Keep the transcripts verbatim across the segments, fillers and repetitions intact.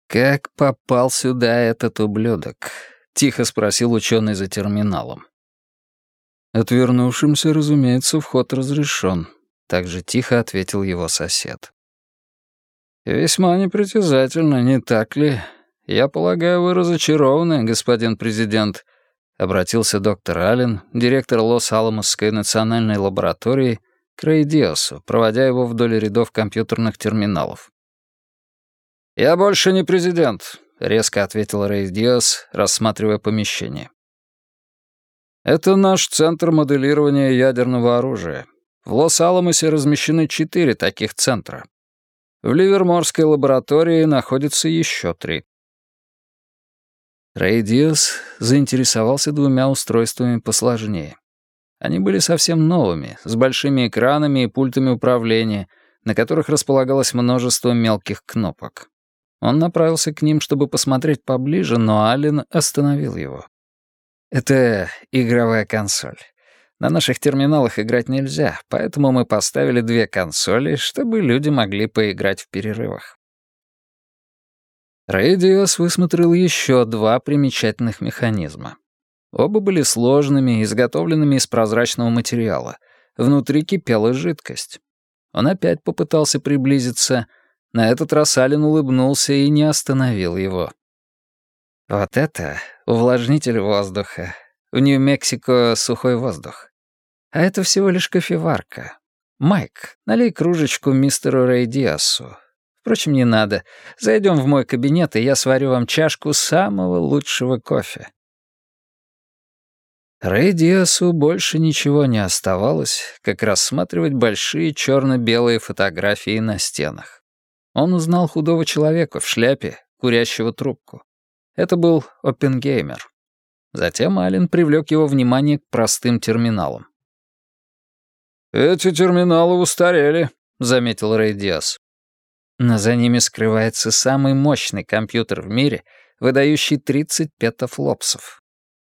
«Как попал сюда этот ублюдок?» — тихо спросил ученый за терминалом. «Отвернувшимся, разумеется, вход разрешен», — так же тихо ответил его сосед. «Весьма непритязательно, не так ли? Я полагаю, вы разочарованы, господин президент», — обратился доктор Аллен, директор Лос-Аламосской национальной лаборатории, к Рэй Диасу, проводя его вдоль рядов компьютерных терминалов. «Я больше не президент», — резко ответил Рэй Диас, рассматривая помещение. «Это наш центр моделирования ядерного оружия. В Лос-Аламосе размещены четыре таких центра. В Ливерморской лаборатории находится еще три». Рэй Диас заинтересовался двумя устройствами посложнее. Они были совсем новыми, с большими экранами и пультами управления, на которых располагалось множество мелких кнопок. Он направился к ним, чтобы посмотреть поближе, но Аллен остановил его. «Это игровая консоль. На наших терминалах играть нельзя, поэтому мы поставили две консоли, чтобы люди могли поиграть в перерывах». Рэй Диас высмотрел еще два примечательных механизма. Оба были сложными, изготовленными из прозрачного материала. Внутри кипела жидкость. Он опять попытался приблизиться. На этот раз Аллен улыбнулся и не остановил его. «Вот это увлажнитель воздуха. В Нью-Мексико сухой воздух. А это всего лишь кофеварка. Майк, налей кружечку мистеру Рэй Диасу. Впрочем, не надо. Зайдем в мой кабинет, и я сварю вам чашку самого лучшего кофе». Рэй Диасу больше ничего не оставалось, как рассматривать большие черно-белые фотографии на стенах. Он узнал худого человека в шляпе, курящего трубку. Это был Оппенгеймер. Затем Аллен привлек его внимание к простым терминалам. «Эти терминалы устарели», — заметил Рэй Диас. «Но за ними скрывается самый мощный компьютер в мире, выдающий тридцать петафлопсов».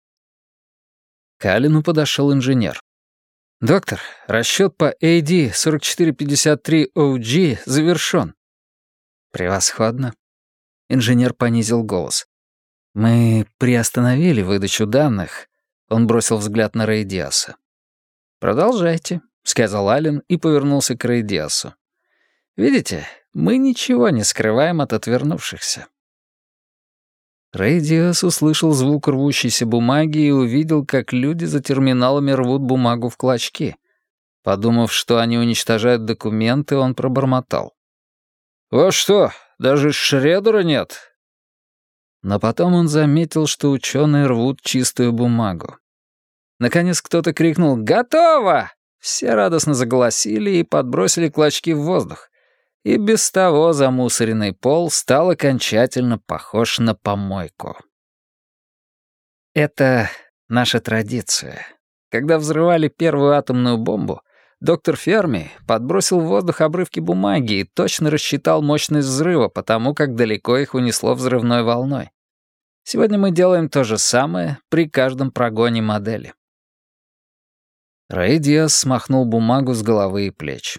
К Аллену подошел инженер. «Доктор, расчет по эй ди сорок четыре пятьдесят три о джи завершен». «Превосходно». Инженер понизил голос. «Мы приостановили выдачу данных». Он бросил взгляд на Рэй Диаса. «Продолжайте», — сказал Аллен и повернулся к Рэй Диасу. «Видите, мы ничего не скрываем от отвернувшихся». Рэй Диас услышал звук рвущейся бумаги и увидел, как люди за терминалами рвут бумагу в клочки. Подумав, что они уничтожают документы, он пробормотал. «Вот что, даже шредера нет?» Но потом он заметил, что ученые рвут чистую бумагу. Наконец кто-то крикнул «Готово!». Все радостно заголосили и подбросили клочки в воздух. И без того замусоренный пол стал окончательно похож на помойку. Это наша традиция. Когда взрывали первую атомную бомбу, доктор Ферми подбросил в воздух обрывки бумаги и точно рассчитал мощность взрыва, потому как далеко их унесло взрывной волной. Сегодня мы делаем то же самое при каждом прогоне модели. Рэй Диас смахнул бумагу с головы и плеч.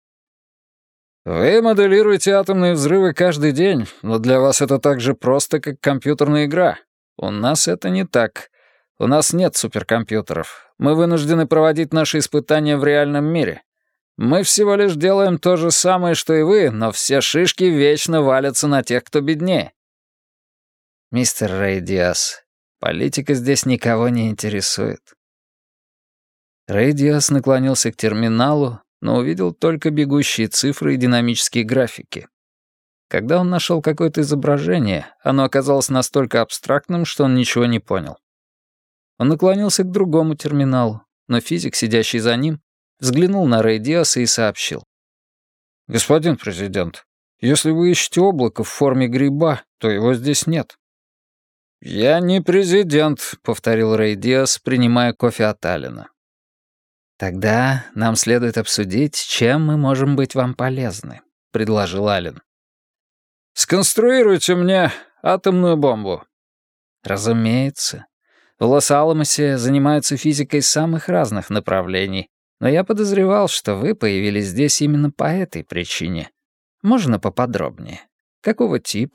«Вы моделируете атомные взрывы каждый день, но для вас это так же просто, как компьютерная игра. У нас это не так. У нас нет суперкомпьютеров. Мы вынуждены проводить наши испытания в реальном мире. Мы всего лишь делаем то же самое, что и вы, но все шишки вечно валятся на тех, кто беднее». «Мистер Рэй Диас, политика здесь никого не интересует». Рэй Диас наклонился к терминалу, но увидел только бегущие цифры и динамические графики. Когда он нашел какое-то изображение, оно оказалось настолько абстрактным, что он ничего не понял. Он наклонился к другому терминалу, но физик, сидящий за ним, взглянул на Рэй Диаса и сообщил. «Господин президент, если вы ищете облако в форме гриба, то его здесь нет». «Я не президент», — повторил Рэй Диас, принимая кофе от Аллена. «Тогда нам следует обсудить, чем мы можем быть вам полезны», — предложил Аллен. «Сконструируйте мне атомную бомбу». «Разумеется. В Лос-Аламосе занимаются физикой самых разных направлений, но я подозревал, что вы появились здесь именно по этой причине. Можно поподробнее? Какого типа?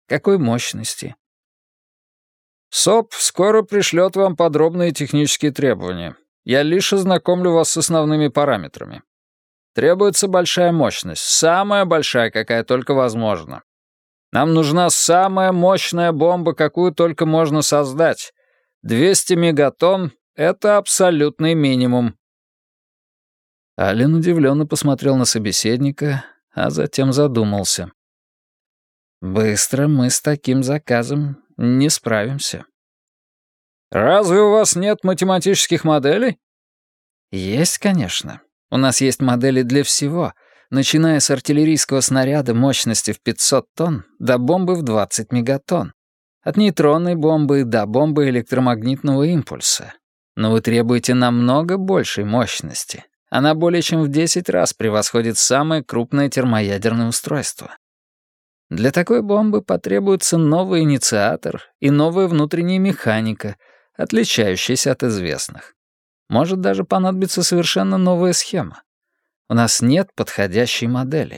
Какой мощности? СОП скоро пришлет вам подробные технические требования. Я лишь ознакомлю вас с основными параметрами. Требуется большая мощность, самая большая, какая только возможна. Нам нужна самая мощная бомба, какую только можно создать. двести мегатонн — это абсолютный минимум. Ален удивленно посмотрел на собеседника, а затем задумался. «Быстро мы с таким заказом не справимся». «Разве у вас нет математических моделей?» «Есть, конечно. У нас есть модели для всего, начиная с артиллерийского снаряда мощностью в пятьсот тонн до бомбы в двадцать мегатонн, от нейтронной бомбы до бомбы электромагнитного импульса. Но вы требуете намного большей мощности. Она более чем в десять раз превосходит самое крупное термоядерное устройство. Для такой бомбы потребуется новый инициатор и новая внутренняя механика, отличающаяся от известных. Может даже понадобиться совершенно новая схема. У нас нет подходящей модели».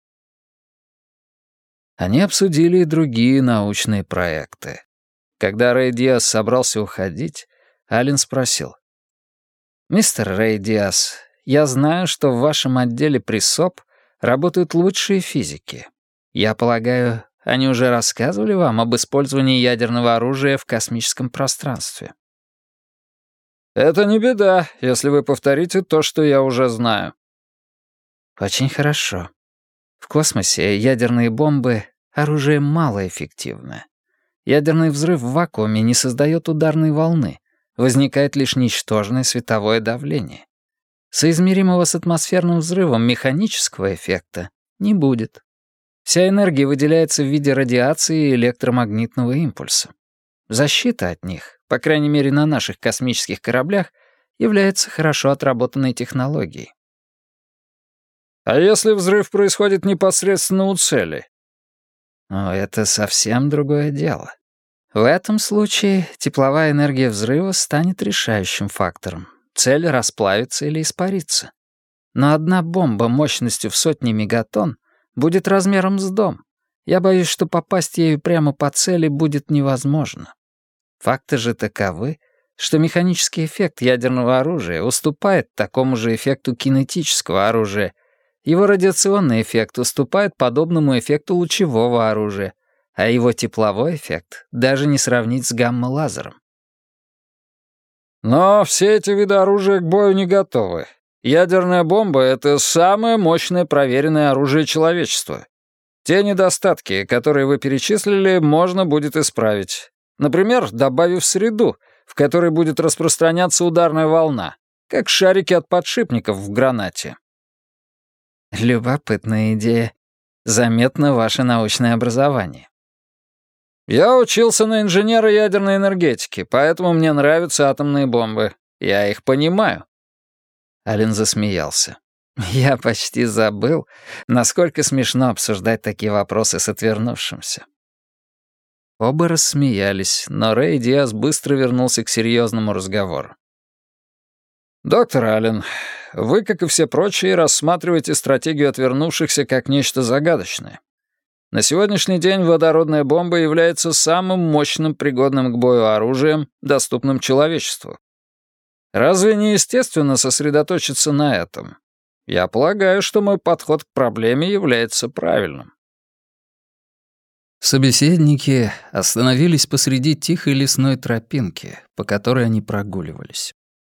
Они обсудили и другие научные проекты. Когда Рэй Диас собрался уходить, Ален спросил. «Мистер Рэй Диас, я знаю, что в вашем отделе при СОП работают лучшие физики. Я полагаю, они уже рассказывали вам об использовании ядерного оружия в космическом пространстве?» «Это не беда, если вы повторите то, что я уже знаю». «Очень хорошо. В космосе ядерные бомбы — оружие малоэффективное. Ядерный взрыв в вакууме не создает ударной волны, возникает лишь ничтожное световое давление. Соизмеримого с атмосферным взрывом механического эффекта не будет. Вся энергия выделяется в виде радиации и электромагнитного импульса. Защита от них, по крайней мере на наших космических кораблях, является хорошо отработанной технологией». «А если взрыв происходит непосредственно у цели?» Но это совсем другое дело. В этом случае тепловая энергия взрыва станет решающим фактором. Цель расплавится или испарится. Но одна бомба мощностью в сотни мегатонн будет размером с дом. Я боюсь, что попасть ею прямо по цели будет невозможно. Факты же таковы, что механический эффект ядерного оружия уступает такому же эффекту кинетического оружия. Его радиационный эффект уступает подобному эффекту лучевого оружия, а его тепловой эффект даже не сравнить с гамма-лазером. «Но все эти виды оружия к бою не готовы. Ядерная бомба — это самое мощное проверенное оружие человечества. Те недостатки, которые вы перечислили, можно будет исправить. Например, добавив среду, в которой будет распространяться ударная волна, как шарики от подшипников в гранате». «Любопытная идея. Заметно ваше научное образование». «Я учился на инженера ядерной энергетики, поэтому мне нравятся атомные бомбы. Я их понимаю». Ален засмеялся. «Я почти забыл, насколько смешно обсуждать такие вопросы с отвернувшимся». Оба рассмеялись, но Рэй Диас быстро вернулся к серьезному разговору. «Доктор Аллен, вы, как и все прочие, рассматриваете стратегию отвернувшихся как нечто загадочное. На сегодняшний день водородная бомба является самым мощным пригодным к бою оружием, доступным человечеству. Разве не естественно сосредоточиться на этом? Я полагаю, что мой подход к проблеме является правильным». Собеседники остановились посреди тихой лесной тропинки, по которой они прогуливались.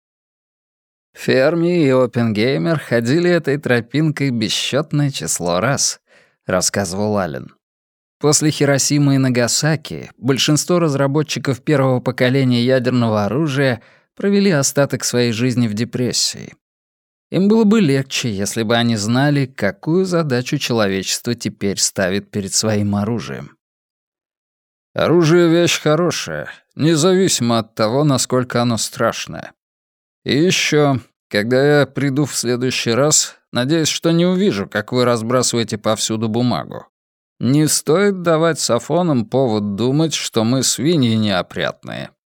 Ферми и Оппенгеймер ходили этой тропинкой бесчетное число раз, рассказывал Ален. После Хиросимы и Нагасаки большинство разработчиков первого поколения ядерного оружия провели остаток своей жизни в депрессии. Им было бы легче, если бы они знали, какую задачу человечество теперь ставит перед своим оружием. «Оружие — вещь хорошая, независимо от того, насколько оно страшное. И еще, когда я приду в следующий раз, надеюсь, что не увижу, как вы разбрасываете повсюду бумагу. Не стоит давать сафонам повод думать, что мы свиньи неопрятные».